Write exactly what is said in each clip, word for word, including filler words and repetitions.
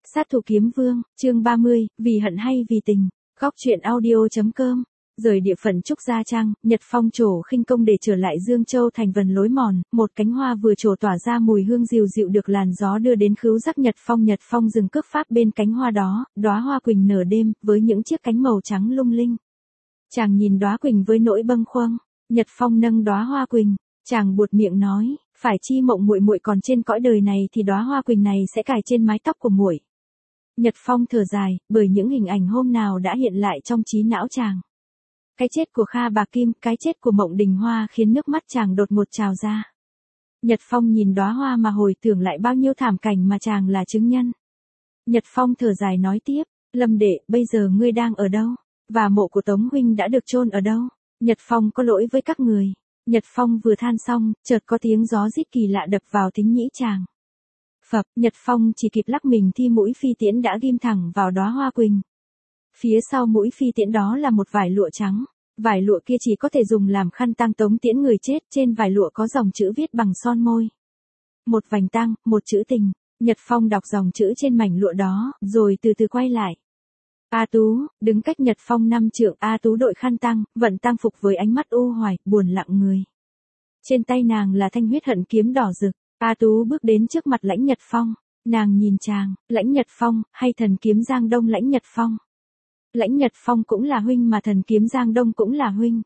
Sát thủ kiếm vương, chương ba mươi, vì hận hay vì tình. Góc truyện audio.com. Rời địa phận Trúc Gia Trang, Nhật Phong trổ khinh công để trở lại Dương Châu thành vần lối mòn, một cánh hoa vừa trổ tỏa ra mùi hương dịu dịu được làn gió đưa đến khứu giác Nhật Phong. Nhật Phong dừng cước pháp bên cánh hoa đó, đóa hoa quỳnh nở đêm, với những chiếc cánh màu trắng lung linh. Chàng nhìn đóa quỳnh với nỗi bâng khuâng. Nhật Phong nâng đóa hoa quỳnh, chàng buột miệng nói, phải chi Mộng muội muội còn trên cõi đời này thì đóa hoa quỳnh này sẽ cài trên mái tóc của muội. Nhật Phong thở dài, bởi những hình ảnh hôm nào đã hiện lại trong trí não chàng. Cái chết của Kha Bà Kim, cái chết của Mộng Đình Hoa khiến nước mắt chàng đột ngột trào ra. Nhật Phong nhìn đóa hoa mà hồi tưởng lại bao nhiêu thảm cảnh mà chàng là chứng nhân. Nhật Phong thở dài nói tiếp, Lâm đệ, bây giờ ngươi đang ở đâu? Và mộ của Tống huynh đã được chôn ở đâu? Nhật Phong có lỗi với các người. Nhật Phong vừa than xong, chợt có tiếng gió rít kỳ lạ đập vào thính nhĩ chàng. Phập, Nhật Phong chỉ kịp lắc mình thi mũi phi tiễn đã ghim thẳng vào đóa hoa quỳnh. Phía sau mũi phi tiễn đó là một vải lụa trắng. Vải lụa kia chỉ có thể dùng làm khăn tang tống tiễn người chết, trên vải lụa có dòng chữ viết bằng son môi. Một vành tang, một chữ tình. Nhật Phong đọc dòng chữ trên mảnh lụa đó, rồi từ từ quay lại. A Tú, đứng cách Nhật Phong năm trượng, A Tú đội khăn tang, vận tang phục với ánh mắt u hoài, buồn lặng người. Trên tay nàng là thanh huyết hận kiếm đỏ rực. A Tú bước đến trước mặt Lãnh Nhật Phong, nàng nhìn chàng, Lãnh Nhật Phong, hay thần kiếm Giang Đông Lãnh Nhật Phong. Lãnh Nhật Phong cũng là huynh mà thần kiếm Giang Đông cũng là huynh.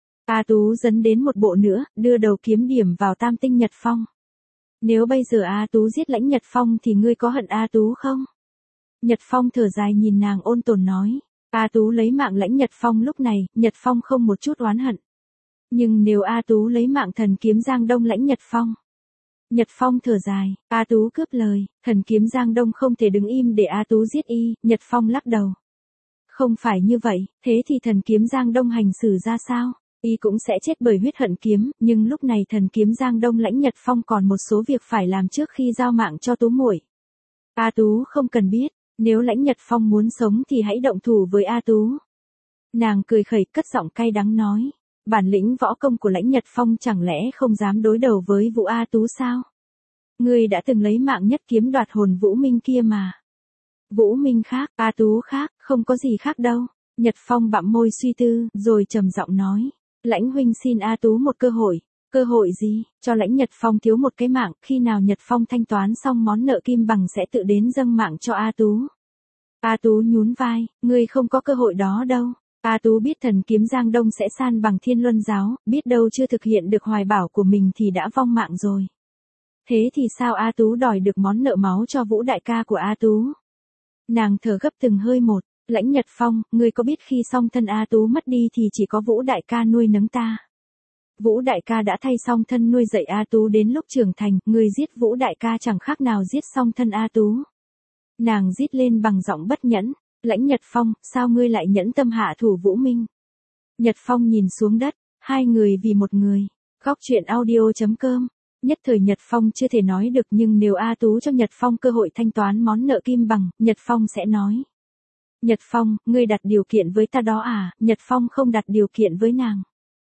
A Tú dấn đến một bộ nữa, đưa đầu kiếm điểm vào tam tinh Nhật Phong. Nếu bây giờ A Tú giết Lãnh Nhật Phong thì ngươi có hận A Tú không? Nhật Phong thở dài nhìn nàng ôn tồn nói, A Tú lấy mạng Lãnh Nhật Phong lúc này, Nhật Phong không một chút oán hận. Nhưng nếu A Tú lấy mạng thần kiếm Giang Đông Lãnh Nhật Phong. Nhật Phong thở dài, A Tú cướp lời, thần kiếm Giang Đông không thể đứng im để A Tú giết y. Nhật Phong lắc đầu. Không phải như vậy, thế thì thần kiếm Giang Đông hành xử ra sao? Y cũng sẽ chết bởi huyết hận kiếm, nhưng lúc này thần kiếm Giang Đông Lãnh Nhật Phong còn một số việc phải làm trước khi giao mạng cho Tú muội. A Tú không cần biết, nếu Lãnh Nhật Phong muốn sống thì hãy động thủ với A Tú. Nàng cười khẩy cất giọng cay đắng nói. Bản lĩnh võ công của Lãnh Nhật Phong chẳng lẽ không dám đối đầu với Vũ A Tú sao? Ngươi đã từng lấy mạng nhất kiếm đoạt hồn Vũ Minh kia mà. Vũ Minh khác, A Tú khác, không có gì khác đâu. Nhật Phong bặm môi suy tư, rồi trầm giọng nói. Lãnh huynh xin A Tú một cơ hội. Cơ hội gì? Cho Lãnh Nhật Phong thiếu một cái mạng, khi nào Nhật Phong thanh toán xong món nợ kim bằng sẽ tự đến dâng mạng cho A Tú. A Tú nhún vai, ngươi không có cơ hội đó đâu. A Tú biết thần kiếm Giang Đông sẽ san bằng Thiên Luân giáo, biết đâu chưa thực hiện được hoài bảo của mình thì đã vong mạng rồi. Thế thì sao A Tú đòi được món nợ máu cho Vũ đại ca của A Tú? Nàng thở gấp từng hơi một, Lãnh Nhật Phong, ngươi có biết khi song thân A Tú mất đi thì chỉ có Vũ đại ca nuôi nấng ta. Vũ đại ca đã thay song thân nuôi dạy A Tú đến lúc trưởng thành, ngươi giết Vũ đại ca chẳng khác nào giết song thân A Tú. Nàng rít lên bằng giọng bất nhẫn. Lãnh Nhật Phong, sao ngươi lại nhẫn tâm hạ thủ Vũ Minh? Nhật Phong nhìn xuống đất, hai người vì một người. Góc truyện audio.com. Nhất thời Nhật Phong chưa thể nói được, nhưng nếu A Tú cho Nhật Phong cơ hội thanh toán món nợ kim bằng, Nhật Phong sẽ nói. Nhật Phong, ngươi đặt điều kiện với ta đó à? Nhật Phong không đặt điều kiện với nàng.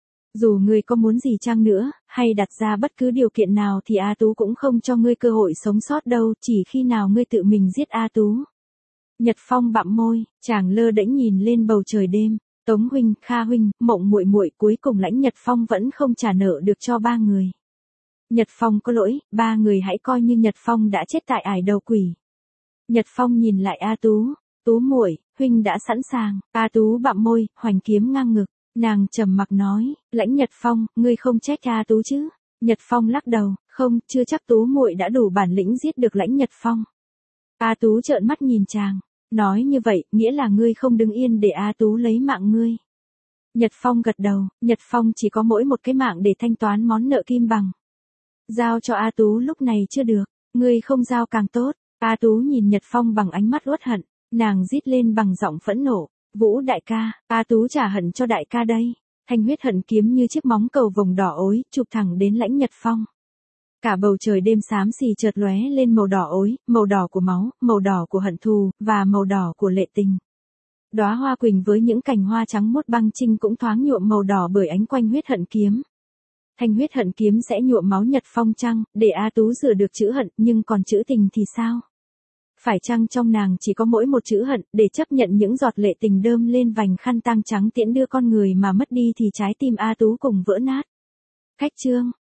Dù ngươi có muốn gì chăng nữa, hay đặt ra bất cứ điều kiện nào thì A Tú cũng không cho ngươi cơ hội sống sót đâu, chỉ khi nào ngươi tự mình giết A Tú. Nhật Phong bặm môi, chàng lơ đễnh nhìn lên bầu trời đêm, Tống huynh, Kha huynh, Mộng muội muội, cuối cùng Lãnh Nhật Phong vẫn không trả nợ được cho ba người. Nhật Phong có lỗi, ba người hãy coi như Nhật Phong đã chết tại ải đầu quỷ. Nhật Phong nhìn lại A Tú, Tú muội, huynh đã sẵn sàng. A Tú bặm môi, hoành kiếm ngang ngực, nàng trầm mặc nói, Lãnh Nhật Phong, ngươi không trách A Tú chứ? Nhật Phong lắc đầu, không, chưa chắc Tú muội đã đủ bản lĩnh giết được Lãnh Nhật Phong. A Tú trợn mắt nhìn chàng, nói như vậy, nghĩa là ngươi không đứng yên để A Tú lấy mạng ngươi. Nhật Phong gật đầu, Nhật Phong chỉ có mỗi một cái mạng để thanh toán món nợ kim bằng. Giao cho A Tú lúc này chưa được, ngươi không giao càng tốt. A Tú nhìn Nhật Phong bằng ánh mắt uất hận, nàng rít lên bằng giọng phẫn nộ, Vũ đại ca, A Tú trả hận cho đại ca đây. Thanh huyết hận kiếm như chiếc móng cầu vồng đỏ ối, chụp thẳng đến Lãnh Nhật Phong. Cả bầu trời đêm xám xì chợt lóe lên màu đỏ ối, màu đỏ của máu, màu đỏ của hận thù, và màu đỏ của lệ tình. Đóa hoa quỳnh với những cành hoa trắng mốt băng trinh cũng thoáng nhuộm màu đỏ bởi ánh quanh huyết hận kiếm. Thanh huyết hận kiếm sẽ nhuộm máu Nhật Phong chăng, để A Tú rửa được chữ hận, nhưng còn chữ tình thì sao? Phải chăng trong nàng chỉ có mỗi một chữ hận, để chấp nhận những giọt lệ tình đơm lên vành khăn tang trắng tiễn đưa con người mà mất đi thì trái tim A Tú cùng vỡ nát. Khách chương